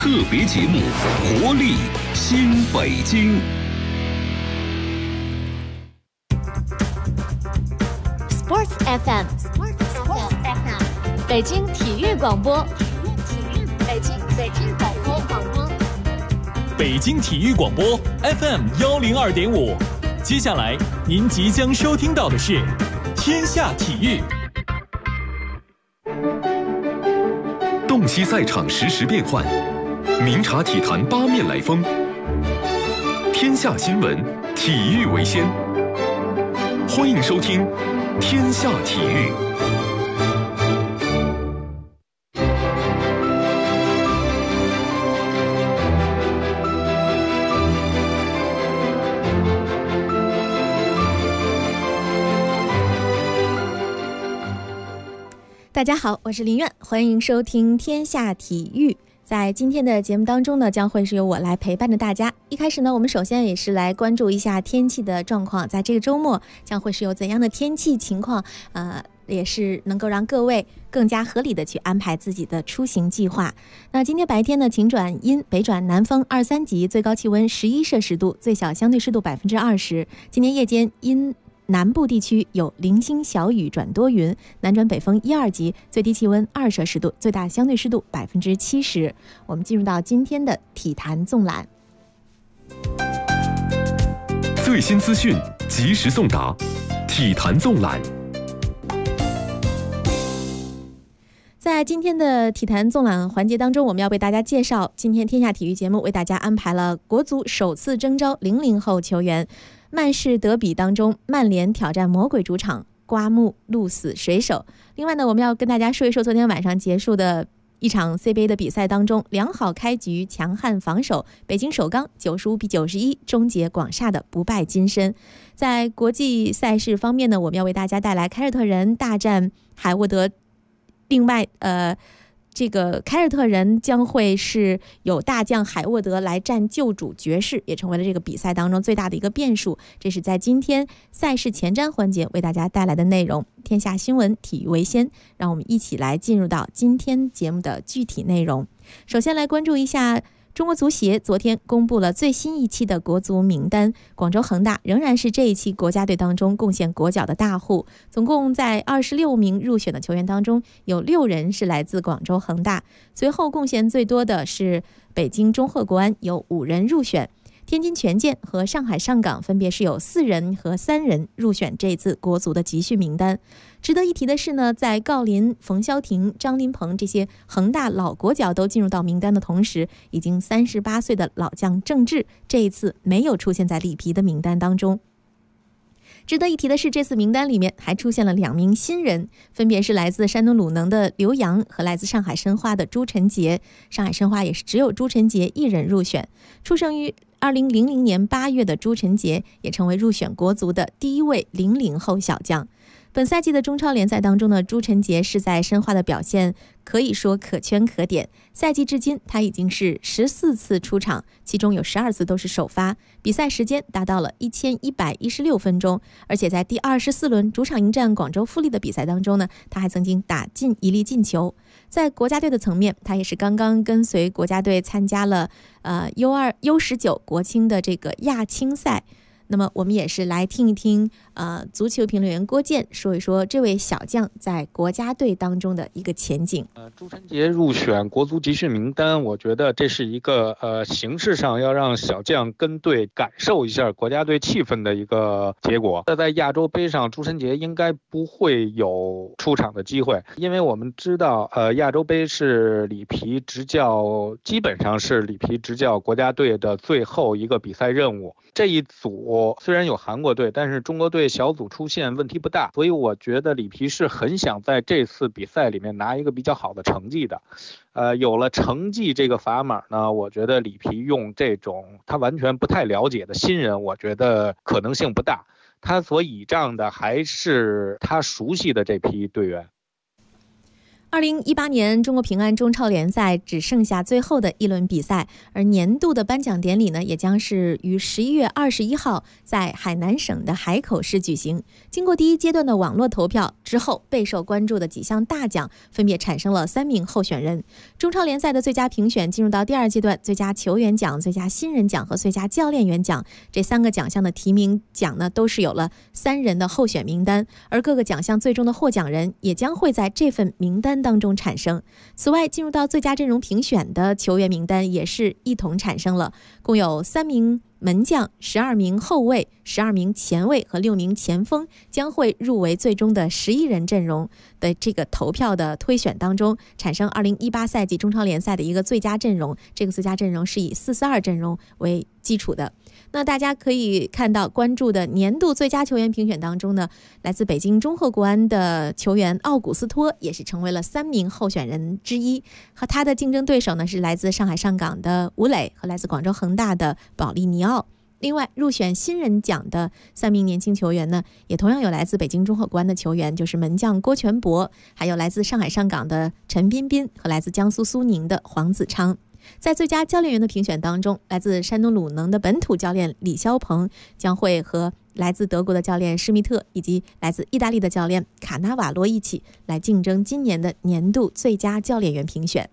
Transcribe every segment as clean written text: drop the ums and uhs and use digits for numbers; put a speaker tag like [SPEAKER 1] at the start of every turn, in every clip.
[SPEAKER 1] 特别节目《活力新北京》。
[SPEAKER 2] Sports FM， 北京体育广播，
[SPEAKER 3] 北京体育广播 FM 102.5。接下来您即将收听到的是《天下体育》。
[SPEAKER 1] 洞悉赛场实时变幻，明察体坛八面来风。天下新闻，体育为先。欢迎收听《天下体育》。
[SPEAKER 4] 大家好，我是林苑，欢迎收听天下体育。在今天的节目当中呢，将会是由我来陪伴着大家。一开始呢，我们首先也是来关注一下天气的状况，在这个周末将会是有怎样的天气情况，也是能够让各位更加合理的去安排自己的出行计划。那今天白天呢，晴转阴，北转南风2、3级，最高气温11摄氏度，最小相对湿度20%。今天夜间阴南部地区有零星小雨转多云，南转北风1、2级，最低气温2摄氏度，最大相对湿度70%。我们进入到今天的体坛纵览，
[SPEAKER 1] 最新资讯及时送达，体坛纵览。
[SPEAKER 4] 在今天的体坛纵览环节当中，我们要为大家介绍今天天下体育节目为大家安排了国足首次征召00后球员。曼市德比当中，曼联挑战魔鬼主场刮目鹿死水手。另外呢，我们要跟大家说一说昨天晚上结束的一场 CBA 的比赛当中，良好开局，强悍防守，北京首钢95比91终结广厦的不败金身。在国际赛事方面呢，我们要为大家带来凯尔特人大战海沃德。另外这个凯尔特人将会是有大将海沃德来战旧主爵士，也成为了这个比赛当中最大的一个变数。这是在今天赛事前瞻环节为大家带来的内容。天下新闻，体育为先，让我们一起来进入到今天节目的具体内容。首先来关注一下中国足协昨天公布了最新一期的国足名单，广州恒大仍然是这一期国家队当中贡献国脚的大户，总共在26名入选的球员当中，有6人是来自广州恒大。随后贡献最多的是北京中赫国安，有5人入选。天津权健和上海上港分别是有4人和3人入选这次国足的集训名单。值得一提的是呢，在郜林、冯潇霆、张琳芃这些恒大老国脚都进入到名单的同时，已经38岁的老将郑智这一次没有出现在里皮的名单当中。值得一提的是，这次名单里面还出现了2名新人，分别是来自山东鲁能的刘洋和来自上海申花的朱晨杰。上海申花也是只有朱晨杰1人入选。出生于2000年8月的朱晨杰也成为入选国足的第一位00后小将。本赛季的中超联赛当中呢，朱晨杰是在申花的表现可以说可圈可点。赛季至今他已经是14次出场，其中有12次都是首发，比赛时间达到了1116分钟。而且在第24轮主场迎战广州富力的比赛当中呢，他还曾经打进1粒进球。在国家队的层面，他也是刚刚跟随国家队参加了U19国青的这个亚青赛。那么我们也是来听一听足球评论员郭健说一说这位小将在国家队当中的一个前景。
[SPEAKER 5] 朱晨杰入选国足集训名单，我觉得这是一个形式上要让小将跟队感受一下国家队气氛的一个结果。在亚洲杯上，朱晨杰应该不会有出场的机会，因为我们知道亚洲杯是里皮执教，基本上是里皮执教国家队的最后一个比赛任务。这一组虽然有韩国队，但是中国队小组出线问题不大，所以我觉得里皮是很想在这次比赛里面拿一个比较好的成绩的。有了成绩这个砝码呢，我觉得里皮用这种他完全不太了解的新人，我觉得可能性不大。他所倚仗的还是他熟悉的这批队员。
[SPEAKER 4] 2018年中国平安中超联赛只剩下最后的一轮比赛，而年度的颁奖典礼呢，也将是于11月21号在海南省的海口市举行。经过第一阶段的网络投票之后，备受关注的几项大奖分别产生了3名候选人。中超联赛的最佳评选进入到第2阶段，最佳球员奖、最佳新人奖和最佳教练员奖这3个奖项的提名奖呢，都是有了3人的候选名单，而各个奖项最终的获奖人也将会在这份名单当中产生。此外，进入到最佳阵容评选的球员名单也是一同产生了，共有3名门将、12名后卫、12名前卫和6名前锋将会入围最终的11人阵容的这个投票的推选当中，产生2018赛季中超联赛的一个最佳阵容。这个最佳阵容是以442阵容为基础的。那大家可以看到，关注的年度最佳球员评选当中呢，来自北京中赫国安的球员奥古斯托也是成为了3名候选人之一，和他的竞争对手呢是来自上海上港的吴磊和来自广州恒大的保利尼奥。另外，入选新人奖的3名年轻球员呢，也同样有来自北京中赫国安的球员，就是门将郭全博，还有来自上海上港的陈彬彬和来自江苏苏宁的黄子昌。在最佳教练员的评选当中，来自山东鲁能的本土教练李霄鹏将会和来自德国的教练施密特以及来自意大利的教练卡纳瓦罗一起来竞争今年的年度最佳教练员评选。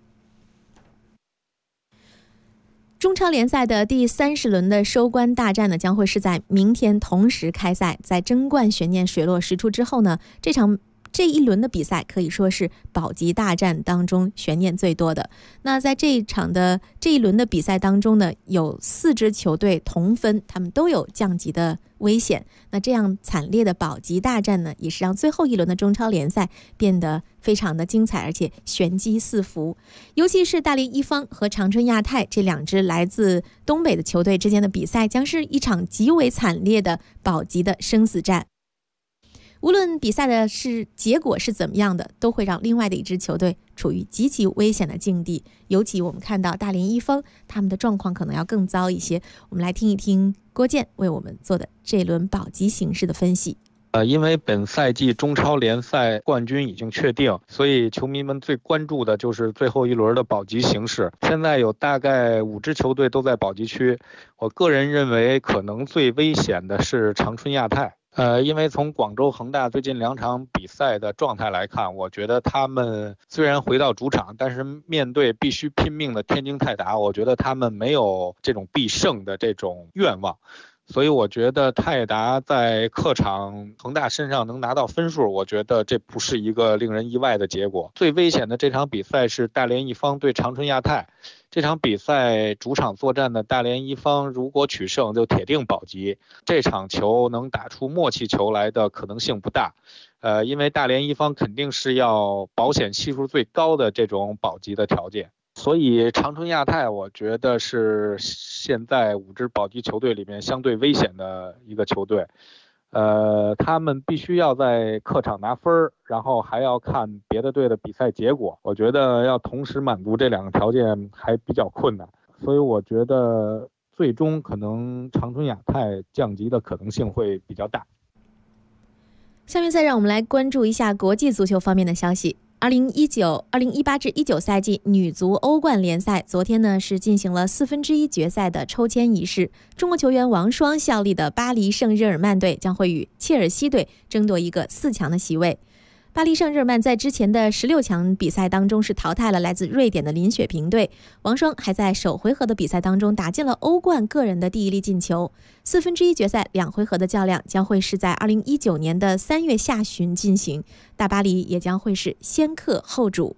[SPEAKER 4] 中超联赛的第30轮的收官大战呢，将会是在明天同时开赛。在争冠悬念水落石出之后呢，这一轮的比赛可以说是保级大战当中悬念最多的。那在这一轮的比赛当中呢，有4支球队同分，他们都有降级的危险。那这样惨烈的保级大战呢，也是让最后一轮的中超联赛变得非常的精彩，而且玄机四伏。尤其是大连一方和长春亚泰这2支来自东北的球队之间的比赛，将是一场极为惨烈的保级的生死战。无论比赛的结果是怎么样的，都会让另外的一支球队处于极其危险的境地。尤其我们看到大连一方，他们的状况可能要更糟一些。我们来听一听郭健为我们做的这轮保级形势的分析。
[SPEAKER 5] 因为本赛季中超联赛冠军已经确定，所以球迷们最关注的就是最后一轮的保级形势。现在有大概5支球队都在保级区，我个人认为可能最危险的是长春亚泰。因为从广州恒大最近2场比赛的状态来看，我觉得他们虽然回到主场，但是面对必须拼命的天津泰达，我觉得他们没有这种必胜的这种愿望。所以我觉得泰达在客场恒大身上能拿到分数，我觉得这不是一个令人意外的结果。最危险的这场比赛是大连一方对长春亚泰。这场比赛主场作战的大连一方如果取胜就铁定保级，这场球能打出默契球来的可能性不大。因为大连一方肯定是要保险系数最高的这种保级的条件。所以长春亚泰我觉得是现在5支保级球队里面相对危险的一个球队。他们必须要在客场拿分，然后还要看别的队的比赛结果。我觉得要同时满足这2个条件还比较困难，所以我觉得最终可能长春亚泰降级的可能性会比较大。
[SPEAKER 4] 下面再让我们来关注一下国际足球方面的消息。2018至19赛季女足欧冠联赛昨天呢是进行了1/4决赛的抽签仪式。中国球员王霜效力的巴黎圣日耳曼队将会与切尔西队争夺一个4强的席位。巴黎圣日耳曼在之前的16强比赛当中是淘汰了来自瑞典的林雪平队，王霜还在首回合的比赛当中打进了欧冠个人的第1粒进球。1/4决赛2回合的较量将会是在2019年的3月下旬进行，大巴黎也将会是先客后主。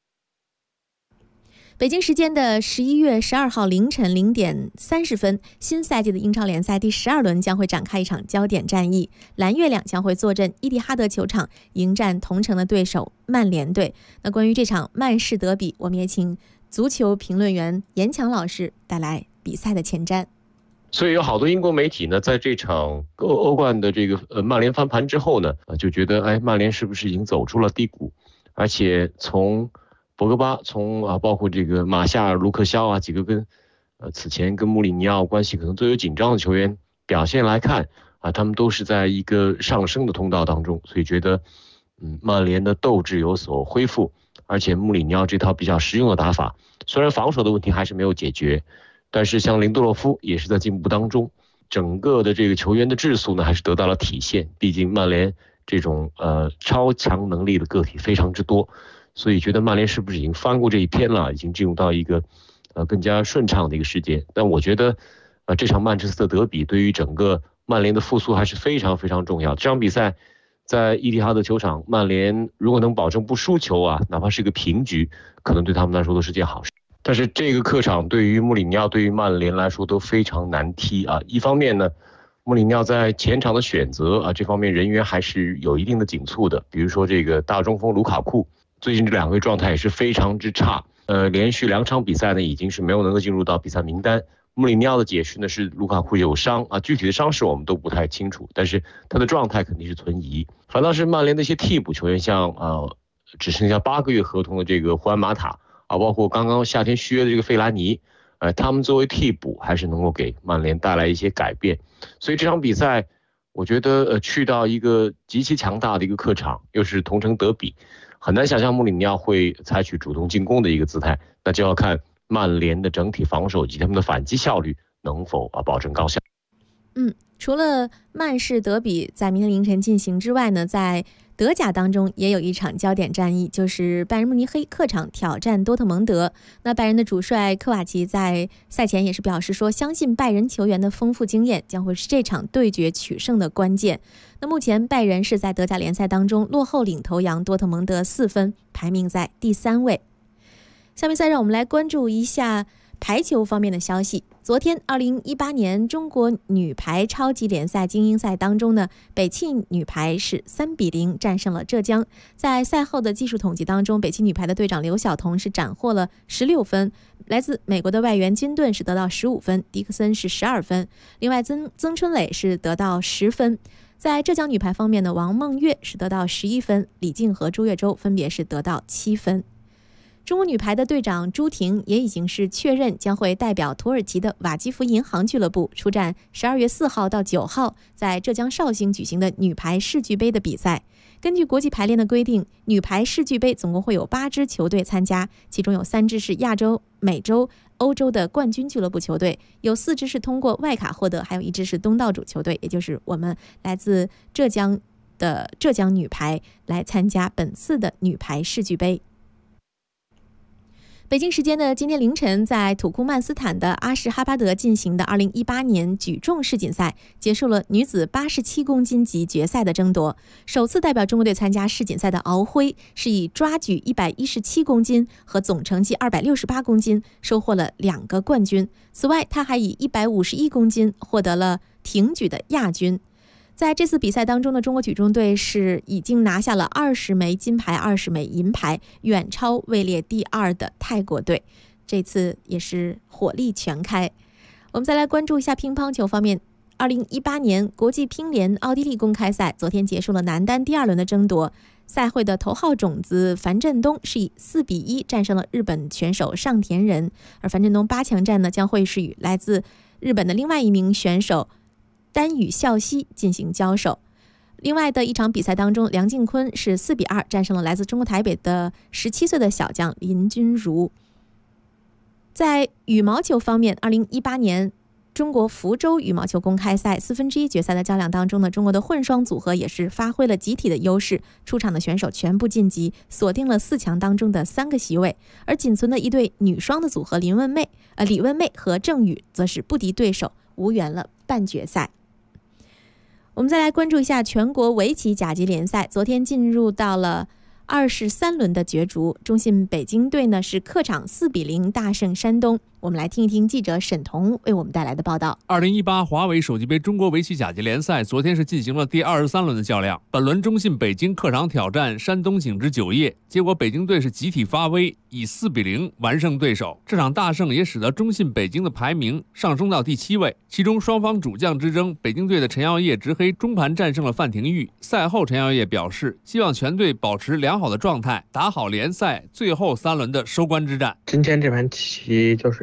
[SPEAKER 4] 北京时间的11月12号凌晨0点30分，新赛季的英超联赛第12轮将会展开一场焦点战役，蓝月亮将会坐镇伊蒂哈德球场迎战同城的对手曼联队。那关于这场曼市德比，我们也请足球评论员严强老师带来比赛的前瞻。
[SPEAKER 6] 所以有好多英国媒体呢，在这场欧冠的这个曼联翻盘之后呢，就觉得曼联是不是已经走出了低谷，而且从博格巴，包括这个马夏尔、卢克肖啊几个跟此前跟穆里尼奥关系可能最有紧张的球员表现来看他们都是在一个上升的通道当中，所以觉得曼联的斗志有所恢复而且穆里尼奥这套比较实用的打法，虽然防守的问题还是没有解决，但是像林德洛夫也是在进步当中，整个的这个球员的质素呢还是得到了体现。毕竟曼联这种超强能力的个体非常之多，所以觉得曼联是不是已经翻过这一篇了，已经进入到一个更加顺畅的一个世界。但我觉得这场曼彻斯特德比对于整个曼联的复苏还是非常非常重要。这场比赛在伊蒂哈德球场，曼联如果能保证不输球啊，哪怕是一个平局，可能对他们来说都是件好事。但是这个客场对于穆里尼奥、对于曼联来说都非常难踢啊。一方面呢，穆里尼奥在前场的选择啊，这方面人员还是有一定的紧促的。比如说这个大中锋卢卡库，最近这2位状态也是非常之差。连续2场比赛呢，已经是没有能够进入到比赛名单。穆里尼奥的解释呢是卢卡库有伤啊，具体的伤势我们都不太清楚，但是他的状态肯定是存疑。反倒是曼联的一些替补球员，像只剩下8个月合同的这个胡安马塔啊，包括刚刚夏天续约的这个费兰尼，他们作为替补还是能够给曼联带来一些改变。所以这场比赛我觉得去到一个极其强大的一个客场，又是同城德比，很难想象穆里尼奥会采取主动进攻的一个姿态，那就要看曼联的整体防守以及他们的反击效率能否保证高效。
[SPEAKER 4] 除了曼市德比在明天凌晨进行之外呢，在德甲当中也有一场焦点战役，就是拜仁慕尼黑客场挑战多特蒙德。那拜仁的主帅科瓦奇在赛前也是表示说，相信拜仁球员的丰富经验将会是这场对决取胜的关键。那目前拜仁是在德甲联赛当中落后领头羊多特蒙德4分，排名在第3位。下面再让我们来关注一下排球方面的消息。昨天2018年中国女排超级联赛精英赛当中呢，北汽女排是3-0战胜了浙江。在赛后的技术统计当中，北汽女排的队长刘晓彤是斩获了16分，来自美国的外援金顿是得到15分，迪克森是12分，另外曾春蕾是得到10分。在浙江女排方面呢，王梦月是得到11分，李静和朱月洲分别是得到7分。中国女排的队长朱婷也已经是确认将会代表土耳其的瓦基弗银行俱乐部出战12月4号到9号在浙江绍兴举行的女排世俱杯的比赛。根据国际排联的规定，女排世俱杯总共会有8支球队参加，其中有3支是亚洲、美洲、欧洲的冠军俱乐部球队，有4支是通过外卡获得，还有1支是东道主球队，也就是我们来自浙江的浙江女排来参加本次的女排世俱杯。北京时间的今天凌晨，在土库曼斯坦的阿什哈巴德进行的2018年举重世锦赛结束了女子87公斤级决赛的争夺。首次代表中国队参加世锦赛的敖辉是以抓举117公斤和总成绩268公斤收获了2个冠军。此外，他还以151公斤获得了挺举的亚军。在这次比赛当中呢，中国举重队是已经拿下了20枚金牌、20枚银牌，远超位列第2的泰国队。这次也是火力全开。我们再来关注一下乒乓球方面。2018年国际乒联奥地利公开赛昨天结束了男单第2轮的争夺。赛会的头号种子樊振东是以4-1战胜了日本选手上田仁，而樊振东8强战呢将会是与来自日本的另外一名选手丹羽孝希进行交手。另外的一场比赛当中，梁靖昆是4-2战胜了来自中国台北的17岁的小将林君如。在羽毛球方面，2018年中国福州羽毛球公开赛1/4决赛的较量当中呢，中国的混双组合也是发挥了集体的优势，出场的选手全部晋级，锁定了4强当中的3个席位。而仅存的一对女双的组合李问妹和郑宇则是不敌对手，无缘了半决赛。我们再来关注一下全国围棋甲级联赛，昨天进入到了23轮的角逐，中信北京队呢是客场4-0大胜山东。我们来听一听记者沈彤为我们带来的报道。
[SPEAKER 7] 2018华为手机杯中国围棋甲级联赛昨天是进行了第23轮的较量，本轮中信北京客场挑战山东景之酒业，结果北京队是集体发威，以4-0完胜对手。这场大胜也使得中信北京的排名上升到第7位。其中双方主将之争，北京队的陈耀烨执黑中盘战胜了范廷钰。赛后陈耀烨表示，希望全队保持良好的状态，打好联赛最后3轮的收官之战。
[SPEAKER 8] 今天这盘棋就是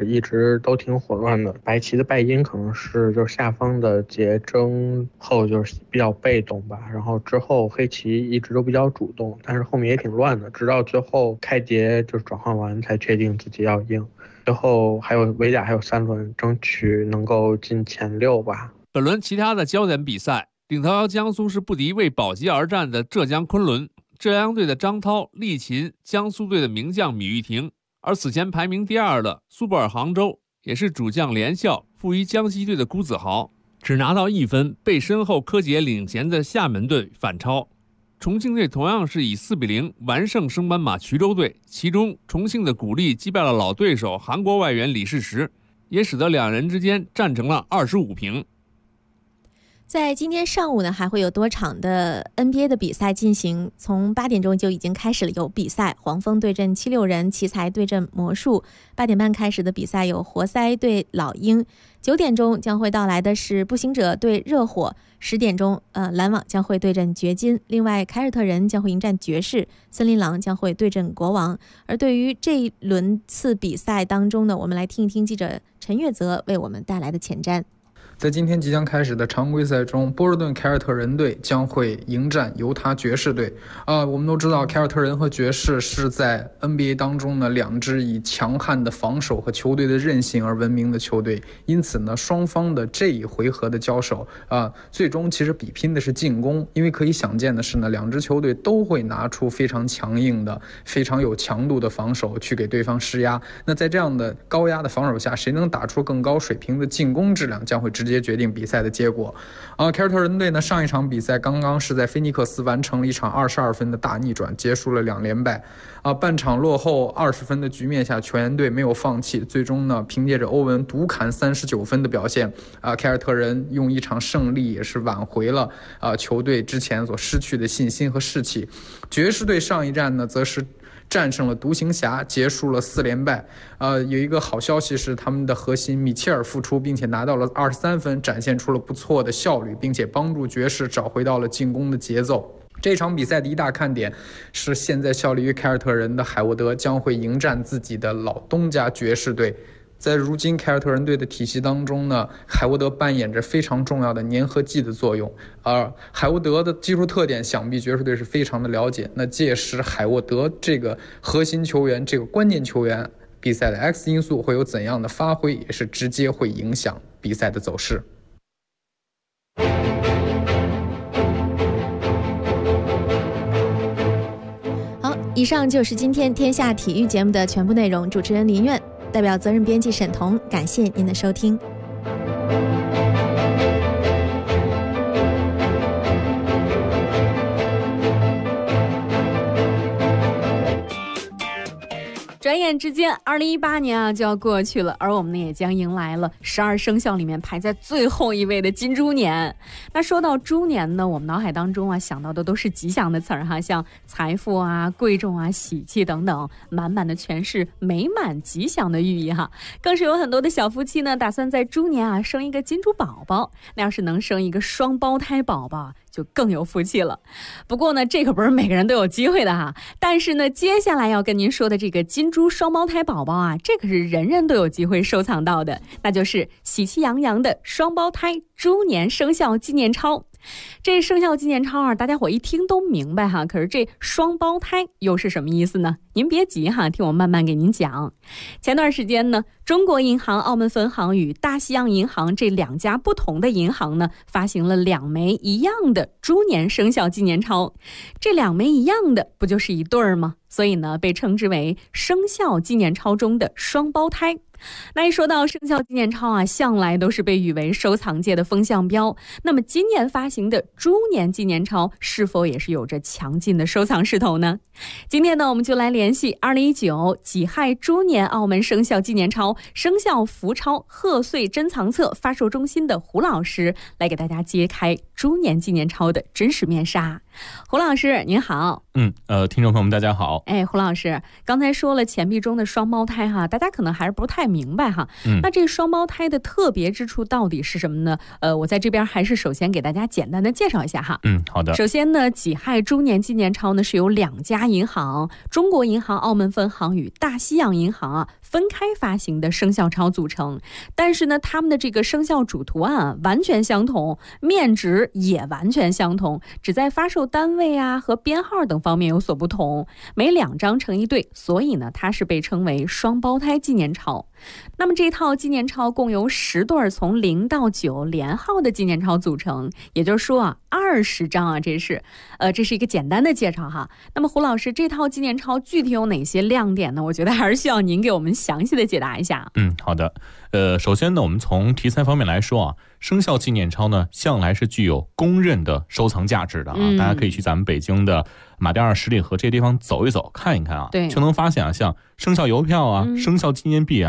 [SPEAKER 8] 一直都挺混乱的。白棋的败因可能是就是下方的结争后就是比较被动吧，然后之后黑棋一直都比较主动，但是后面也挺乱的，直到最后开劫就是转换完才确定自己要赢。最后还有围甲还有3轮，争取能够进前6吧。
[SPEAKER 7] 本轮其他的焦点比赛，领头江苏是不敌为保级而战的浙江昆仑，浙江队的张涛力擒江苏队的名将米玉婷，而此前排名第2的苏泊尔杭州也是主将连笑负于江西队的辜子豪，只拿到1分，被身后柯洁领衔的厦门队反超。重庆队同样是以4-0完胜升班马衢州队，其中重庆的古力击败了老对手韩国外援李世石，也使得两人之间战成了25平。
[SPEAKER 4] 在今天上午呢，还会有多场的 NBA 的比赛进行，从8点钟就已经开始了有比赛，黄蜂对阵76人，奇才对阵魔术。8点半开始的比赛有活塞对老鹰，9点钟将会到来的是步行者对热火，10点钟篮网将会对阵掘金，另外凯尔特人将会迎战爵士，森林狼将会对阵国王。而对于这一轮次比赛当中呢，我们来听一听记者陈月泽为我们带来的前瞻。
[SPEAKER 9] 在今天即将开始的常规赛中，波士顿凯尔特人队将会迎战犹他爵士队。我们都知道凯尔特人和爵士是在 NBA 当中呢2支以强悍的防守和球队的韧性而闻名的球队，因此呢双方的这一回合的交手最终其实比拼的是进攻，因为可以想见的是呢2支球队都会拿出非常强硬的非常有强度的防守去给对方施压。那在这样的高压的防守下，谁能打出更高水平的进攻质量，将会直接决定比赛的结果。凯尔特人队呢，上一场比赛刚刚是在菲尼克斯完成了一场22分的大逆转，结束了2连败。半场落后20分的局面下，全员队没有放弃，最终呢，凭借着欧文独砍39分的表现，凯尔特人用一场胜利也是挽回了球队之前所失去的信心和士气。爵士队上一战呢，则是战胜了独行侠，结束了4连败。有一个好消息是，他们的核心米切尔复出，并且拿到了23分，展现出了不错的效率，并且帮助爵士找回到了进攻的节奏。这场比赛的一大看点是，现在效力于凯尔特人的海沃德将会迎战自己的老东家爵士队。在如今凯尔特人队的体系当中呢，海沃德扮演着非常重要的粘合剂的作用，而海沃德的技术特点想必爵士队是非常的了解。那届时海沃德这个核心球员，这个关键球员，比赛的 X 因素会有怎样的发挥，也是直接会影响比赛的走势。
[SPEAKER 4] 好，以上就是今天天下体育节目的全部内容，主持人林苑，代表责任编辑沈彤，感谢您的收听。
[SPEAKER 10] 转眼之间2018年就要过去了，而我们呢也将迎来了12生肖里面排在最后一位的金猪年。那说到猪年呢，我们脑海当中想到的都是吉祥的词儿像财富贵重喜气等等，满满的全是美满吉祥的寓意更是有很多的小夫妻呢打算在猪年生一个金猪宝宝，那要是能生一个双胞胎宝宝就更有福气了。不过呢，这可不是每个人都有机会的但是呢，接下来要跟您说的这个金猪双胞胎宝宝这可是人人都有机会收藏到的，那就是喜气洋洋的双胞胎猪年生肖纪念钞。这生肖纪念钞大家伙一听都明白可是这双胞胎又是什么意思呢？您别急听我慢慢给您讲。前段时间呢，中国银行澳门分行与大西洋银行这2家不同的银行呢，发行了2枚一样的猪年生肖纪念钞。这2枚一样的不就是一对儿吗？所以呢，被称之为生肖纪念钞中的双胞胎。那一说到生肖纪念钞向来都是被誉为收藏界的风向标。那么今年发行的猪年纪念钞是否也是有着强劲的收藏势头呢？今天呢，我们就来联系2019己亥猪年澳门生肖纪念钞生肖福钞贺岁珍藏册发售中心的胡老师，来给大家揭开猪年纪念钞的真实面纱。 胡老师您好。
[SPEAKER 11] 听众朋友们大家好。
[SPEAKER 10] 胡老师刚才说了钱币中的双胞胎哈，大家可能还是不太明白哈。那这双胞胎的特别之处到底是什么呢？我在这边还是首先给大家简单的介绍一下哈。
[SPEAKER 11] 好的。
[SPEAKER 10] 首先呢，己亥猪年纪念钞呢是由2家银行，中国银行澳门分行与大西洋银行分开发行的生肖钞组成，但是呢，他们的这个生肖主图案完全相同，面值也完全相同，只在发售单位和编号等方面有所不同，每2张成一对，所以呢，它是被称为双胞胎纪念钞。那么这套纪念钞共由10对从0到9连号的纪念钞组成，也就是说20张这是一个简单的介绍哈。那么胡老师，这套纪念钞具体有哪些亮点呢？我觉得还是需要您给我们详细的解答一下。
[SPEAKER 11] 好的。首先呢，我们从题材方面来说生肖纪念钞呢，向来是具有公认的收藏价值的大家可以去咱们北京的马甸二十里河这些地方走一走，看一看就能发现像生肖邮票生肖纪念币